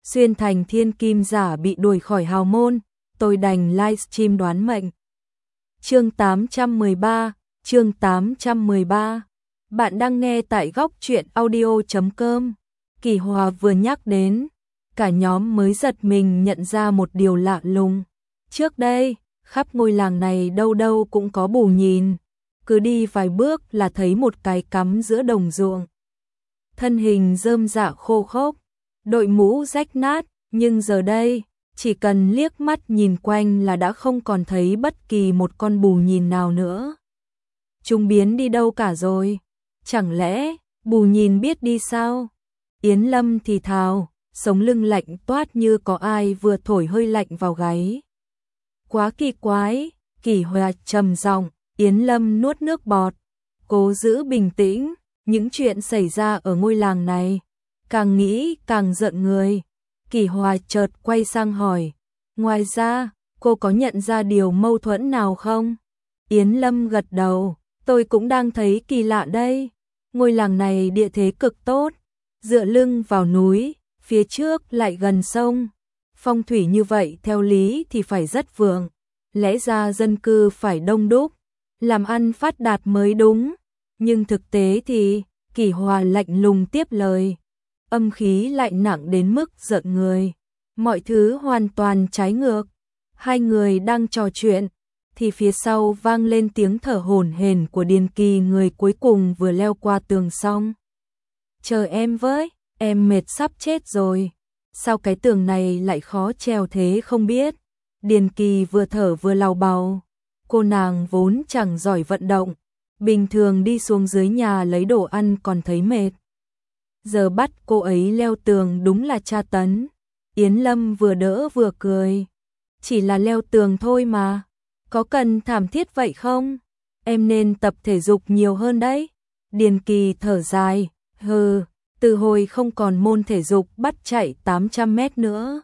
xuyên thành thiên kim giả bị đuổi khỏi hào môn, tôi đành livestream đoán mệnh. Chương 813, chương 813. Bạn đang nghe tại góc truyện audio.com. Kỳ Hòa vừa nhắc đến, cả nhóm mới giật mình nhận ra một điều lạ lùng. Trước đây, khắp ngôi làng này đâu đâu cũng có bù nhìn, cứ đi vài bước là thấy một cái cắm giữa đồng ruộng. Thân hình rơm rạ khô khốc, đội mũ rách nát, nhưng giờ đây, chỉ cần liếc mắt nhìn quanh là đã không còn thấy bất kỳ một con bù nhìn nào nữa. Chúng biến đi đâu cả rồi? Chẳng lẽ bù nhìn biết đi sao? Yến Lâm thì thào, sống lưng lạnh toát như có ai vừa thổi hơi lạnh vào gáy. Quá kỳ quái, Kỳ Hòa trầm giọng. Yến Lâm nuốt nước bọt, cố giữ bình tĩnh. Những chuyện xảy ra ở ngôi làng này, càng nghĩ càng giận người. Kỳ Hòa chợt quay sang hỏi, ngoài ra, cô có nhận ra điều mâu thuẫn nào không? Yến Lâm gật đầu, tôi cũng đang thấy kỳ lạ đây. Ngôi làng này địa thế cực tốt, dựa lưng vào núi, phía trước lại gần sông. Phong thủy như vậy theo lý thì phải rất vượng, lẽ ra dân cư phải đông đúc, làm ăn phát đạt mới đúng. Nhưng thực tế thì, Kỳ Hòa lạnh lùng tiếp lời, âm khí lạnh nặng đến mức giận người. Mọi thứ hoàn toàn trái ngược. Hai người đang trò chuyện, thì phía sau vang lên tiếng thở hổn hển của Điền Kỳ, người cuối cùng vừa leo qua tường xong. Chờ em với, em mệt sắp chết rồi. Sao cái tường này lại khó trèo thế không biết? Điền Kỳ vừa thở vừa lào bào. Cô nàng vốn chẳng giỏi vận động, bình thường đi xuống dưới nhà lấy đồ ăn còn thấy mệt. Giờ bắt cô ấy leo tường đúng là tra tấn. Yến Lâm vừa đỡ vừa cười. Chỉ là leo tường thôi mà, có cần thảm thiết vậy không? Em nên tập thể dục nhiều hơn đấy. Điền Kỳ thở dài, từ hồi không còn môn thể dục bắt chạy 800 mét nữa.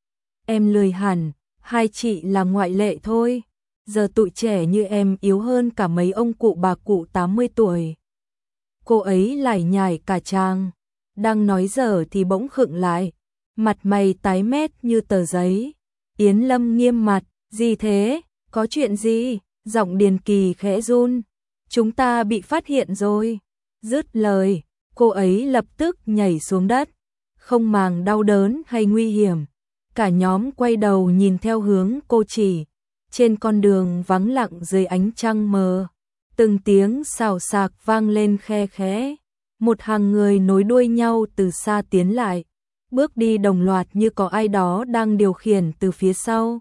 Em lười hẳn, hai chị là ngoại lệ thôi. Giờ tụi trẻ như em yếu hơn cả mấy ông cụ bà cụ 80 tuổi. Cô ấy lải nhải cả tràng, đang nói dở thì bỗng khựng lại, mặt mày tái mét như tờ giấy. Yến Lâm nghiêm mặt, gì thế, có chuyện gì? Giọng Điền Kỳ khẽ run, chúng ta bị phát hiện rồi. Dứt lời, cô ấy lập tức nhảy xuống đất, không màng đau đớn hay nguy hiểm. Cả nhóm quay đầu nhìn theo hướng cô chỉ. Trên con đường vắng lặng dưới ánh trăng mờ, từng tiếng xào xạc vang lên khe khẽ. Một hàng người nối đuôi nhau từ xa tiến lại, bước đi đồng loạt như có ai đó đang điều khiển từ phía sau.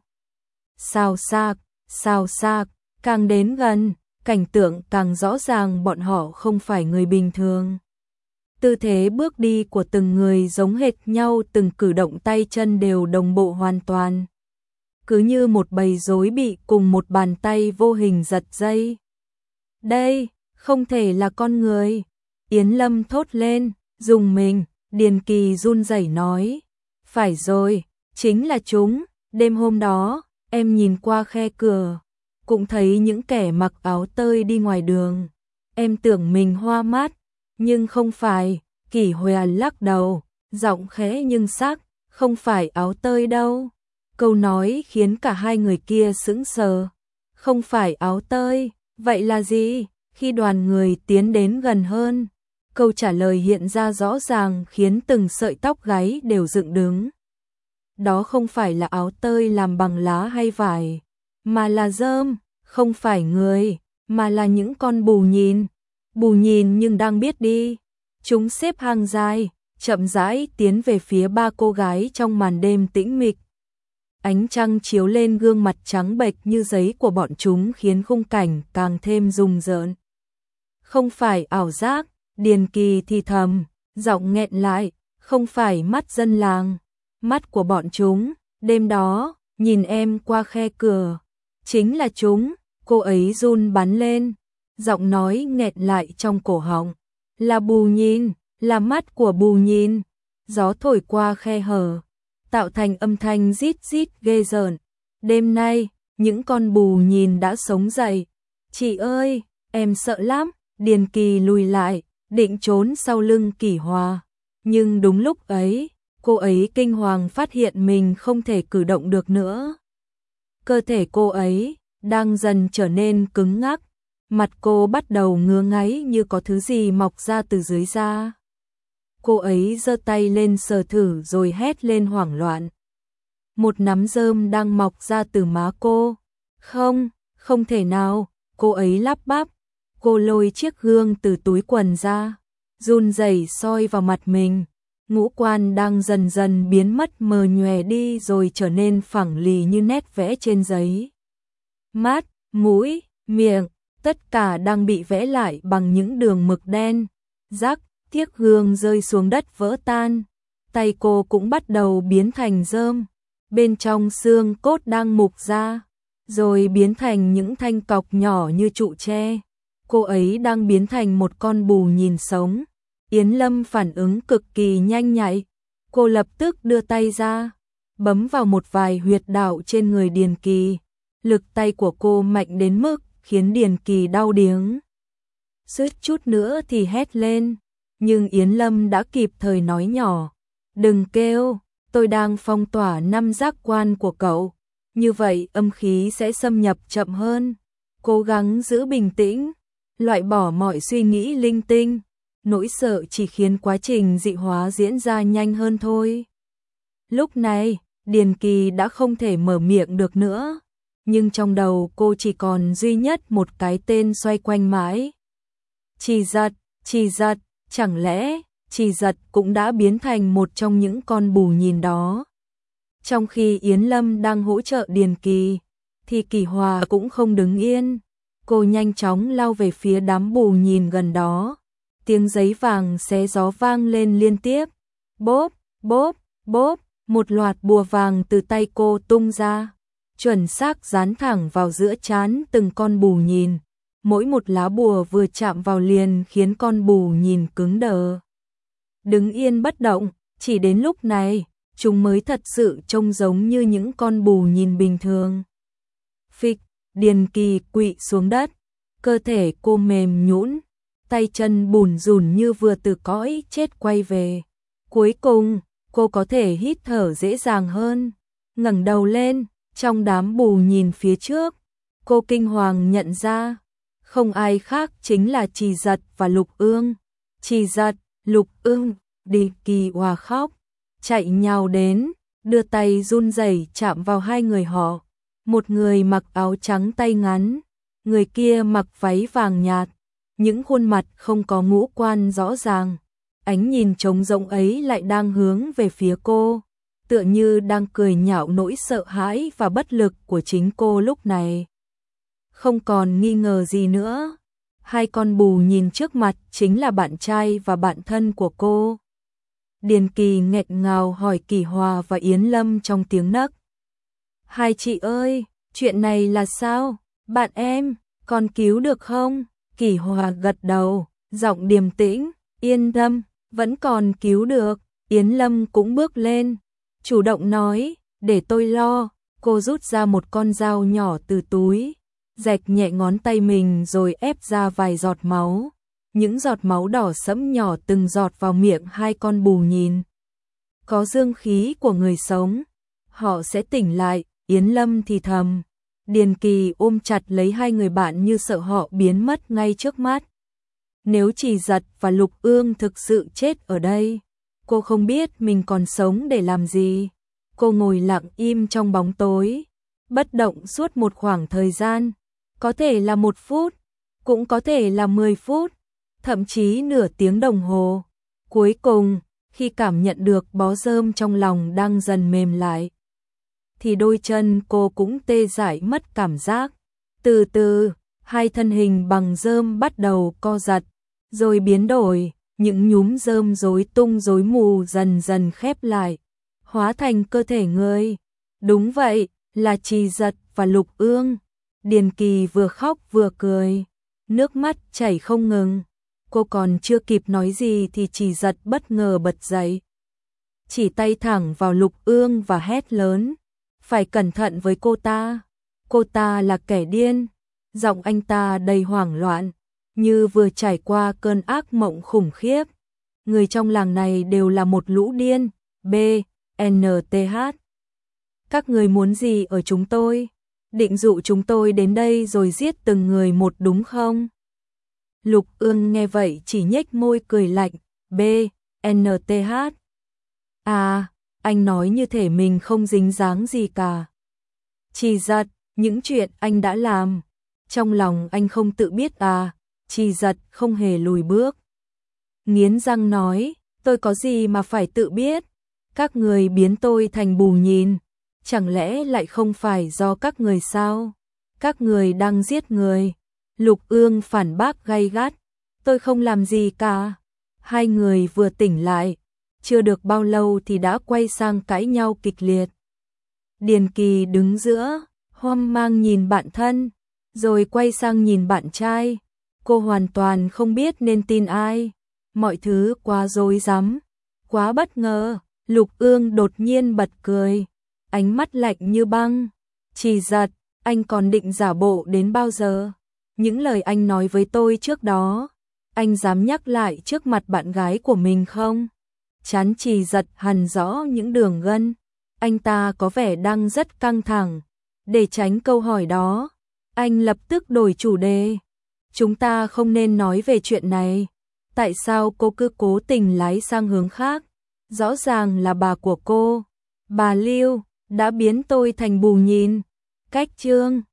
Xào xạc, càng đến gần, cảnh tượng càng rõ ràng bọn họ không phải người bình thường. Tư thế bước đi của từng người giống hệt nhau, từng cử động tay chân đều đồng bộ hoàn toàn. Cứ như một bầy rối bị cùng một bàn tay vô hình giật dây. Đây, không thể là con người. Yến Lâm thốt lên, dùng mình. Điền Kỳ run rẩy nói, phải rồi, chính là chúng. Đêm hôm đó, em nhìn qua khe cửa, cũng thấy những kẻ mặc áo tơi đi ngoài đường. Em tưởng mình hoa mắt, nhưng không phải. Kỳ Hòa lắc đầu, giọng khẽ nhưng sắc, không phải áo tơi đâu. Câu nói khiến cả hai người kia sững sờ. Không phải áo tơi, vậy là gì? Khi đoàn người tiến đến gần hơn, câu trả lời hiện ra rõ ràng khiến từng sợi tóc gáy đều dựng đứng. Đó không phải là áo tơi làm bằng lá hay vải, mà là rơm, không phải người, mà là những con bù nhìn. Bù nhìn nhưng đang biết đi. Chúng xếp hàng dài, chậm rãi tiến về phía ba cô gái trong màn đêm tĩnh mịch. Ánh trăng chiếu lên gương mặt trắng bệch như giấy của bọn chúng khiến khung cảnh càng thêm rùng rợn. Không phải ảo giác, Điền Kỳ thì thầm, giọng nghẹn lại, không phải mắt dân làng, mắt của bọn chúng. Đêm đó, nhìn em qua khe cửa, chính là chúng. Cô ấy run bắn lên, giọng nói nghẹn lại trong cổ họng, là bù nhìn, là mắt của bù nhìn. Gió thổi qua khe hở, tạo thành âm thanh rít rít ghê rợn. Đêm nay, những con bù nhìn đã sống dậy. Chị ơi, em sợ lắm. Điền Kỳ lùi lại, định trốn sau lưng Kỳ Hòa. Nhưng đúng lúc ấy, Cô ấy kinh hoàng phát hiện mình không thể cử động được nữa. Cơ thể cô ấy đang dần trở nên cứng ngắc, mặt cô bắt đầu ngứa ngáy như có thứ gì mọc ra từ dưới da. Cô ấy giơ tay lên sờ thử rồi hét lên hoảng loạn. Một nắm rơm đang mọc ra từ má cô. Không, không thể nào, cô ấy lắp bắp. Cô lôi chiếc gương từ túi quần ra, run rẩy soi vào mặt mình. Ngũ quan đang dần dần biến mất mờ nhòe đi rồi trở nên phẳng lì như nét vẽ trên giấy. Mắt, mũi, miệng, tất cả đang bị vẽ lại bằng những đường mực đen. Rắc, chiếc gương rơi xuống đất vỡ tan. Tay cô cũng bắt đầu biến thành rơm. Bên trong xương cốt đang mục ra, rồi biến thành những thanh cọc nhỏ như trụ tre. Cô ấy đang biến thành một con bù nhìn sống. Yến Lâm phản ứng cực kỳ nhanh nhạy. Cô lập tức đưa tay ra, bấm vào một vài huyệt đạo trên người Điền Kỳ. Lực tay của cô mạnh đến mức khiến Điền Kỳ đau điếng. Suýt chút nữa thì hét lên, nhưng Yến Lâm đã kịp thời nói nhỏ. Đừng kêu, tôi đang phong tỏa 5 giác quan của cậu. Như vậy âm khí sẽ xâm nhập chậm hơn. Cố gắng giữ bình tĩnh, loại bỏ mọi suy nghĩ linh tinh. Nỗi sợ chỉ khiến quá trình dị hóa diễn ra nhanh hơn thôi. Lúc này, Điền Kỳ đã không thể mở miệng được nữa. Nhưng trong đầu cô chỉ còn duy nhất một cái tên xoay quanh mãi. Trì giật, chẳng lẽ Trì giật cũng đã biến thành một trong những con bù nhìn đó. Trong khi Yến Lâm đang hỗ trợ Điền Kỳ, thì Kỳ Hòa cũng không đứng yên. Cô nhanh chóng lao về phía đám bù nhìn gần đó. Tiếng giấy vàng xé gió vang lên liên tiếp. Bốp, bốp, bốp, một loạt bùa vàng từ tay cô tung ra, chuẩn xác dán thẳng vào giữa trán từng con bù nhìn. Mỗi một lá bùa vừa chạm vào liền khiến con bù nhìn cứng đờ, đứng yên bất động. Chỉ đến lúc này, chúng mới thật sự trông giống như những con bù nhìn bình thường. Phịch, Điền Kỳ quỵ xuống đất, cơ thể cô mềm nhũn, tay chân bủn rủn như vừa từ cõi chết quay về. Cuối cùng, cô có thể hít thở dễ dàng hơn. Ngẩng đầu lên, trong đám bù nhìn phía trước, cô kinh hoàng nhận ra, không ai khác chính là Trì Giật và Lục Ương. Trì Giật, Lục Ương, Điền Kỳ Hòa khóc, chạy nhào đến, đưa tay run rẩy chạm vào hai người họ. Một người mặc áo trắng tay ngắn, người kia mặc váy vàng nhạt, những khuôn mặt không có ngũ quan rõ ràng. Ánh nhìn trống rỗng ấy lại đang hướng về phía cô, tựa như đang cười nhạo nỗi sợ hãi và bất lực của chính cô lúc này. Không còn nghi ngờ gì nữa, hai con bù nhìn trước mặt chính là bạn trai và bạn thân của cô. Điền Kỳ nghẹn ngào hỏi Kỳ Hòa và Yến Lâm trong tiếng nấc. Hai chị ơi, chuyện này là sao? Bạn em, còn cứu được không? Kỳ Hòa gật đầu, giọng điềm tĩnh, yên tâm, vẫn còn cứu được. Yến Lâm cũng bước lên, chủ động nói, để tôi lo. Cô rút ra một con dao nhỏ từ túi, rạch nhẹ ngón tay mình rồi ép ra vài giọt máu. Những giọt máu đỏ sẫm nhỏ từng giọt vào miệng hai con bù nhìn. Có dương khí của người sống, họ sẽ tỉnh lại. Yến Lâm thì thầm. Điền Kỳ ôm chặt lấy hai người bạn như sợ họ biến mất ngay trước mắt. Nếu Trì Giật và Lục Ương thực sự chết ở đây, cô không biết mình còn sống để làm gì. Cô ngồi lặng im trong bóng tối, bất động suốt một khoảng thời gian. Có thể là 1 phút, cũng có thể là 10 phút, thậm chí nửa tiếng đồng hồ. Cuối cùng, khi cảm nhận được bó rơm trong lòng đang dần mềm lại, thì đôi chân cô cũng tê dại mất cảm giác. Từ từ, hai thân hình bằng rơm bắt đầu co giật, rồi biến đổi, những nhúm rơm rối tung rối mù dần dần khép lại, hóa thành cơ thể người. Đúng vậy, là Trì Giật và Lục Ương. Điền Kỳ vừa khóc vừa cười, nước mắt chảy không ngừng. Cô còn chưa kịp nói gì thì Trì Giật bất ngờ bật dậy, chỉ tay thẳng vào Lục Ương và hét lớn. Phải cẩn thận với cô ta là kẻ điên. Giọng anh ta đầy hoảng loạn, như vừa trải qua cơn ác mộng khủng khiếp. Người trong làng này đều là một lũ điên, B. NTH. Các người muốn gì ở chúng tôi? Định dụ chúng tôi đến đây rồi giết từng người một đúng không? Lục Ương nghe vậy chỉ nhếch môi cười lạnh. B. NTH. À, anh nói như thể mình không dính dáng gì cả. Trì Giật, những chuyện anh đã làm, trong lòng anh không tự biết à? Trì Giật không hề lùi bước. Nghiến răng nói, tôi có gì mà phải tự biết? Các người biến tôi thành bù nhìn, chẳng lẽ lại không phải do các người sao? Các người đang giết người. Lục Ương phản bác gay gắt, tôi không làm gì cả. Hai người vừa tỉnh lại, chưa được bao lâu thì đã quay sang cãi nhau kịch liệt. Điền Kỳ đứng giữa, hoang mang nhìn bạn thân, rồi quay sang nhìn bạn trai. Cô hoàn toàn không biết nên tin ai. Mọi thứ quá rối rắm, quá bất ngờ. Lục Ương đột nhiên bật cười, ánh mắt lạnh như băng. Trì Giật, anh còn định giả bộ đến bao giờ? Những lời anh nói với tôi trước đó, anh dám nhắc lại trước mặt bạn gái của mình không? Trán Trì Giật hằn rõ những đường gân. Anh ta có vẻ đang rất căng thẳng. Để tránh câu hỏi đó, anh lập tức đổi chủ đề. Chúng ta không nên nói về chuyện này. Tại sao cô cứ cố tình lái sang hướng khác? Rõ ràng là bà của cô, bà Lưu, đã biến tôi thành bù nhìn. Cách chương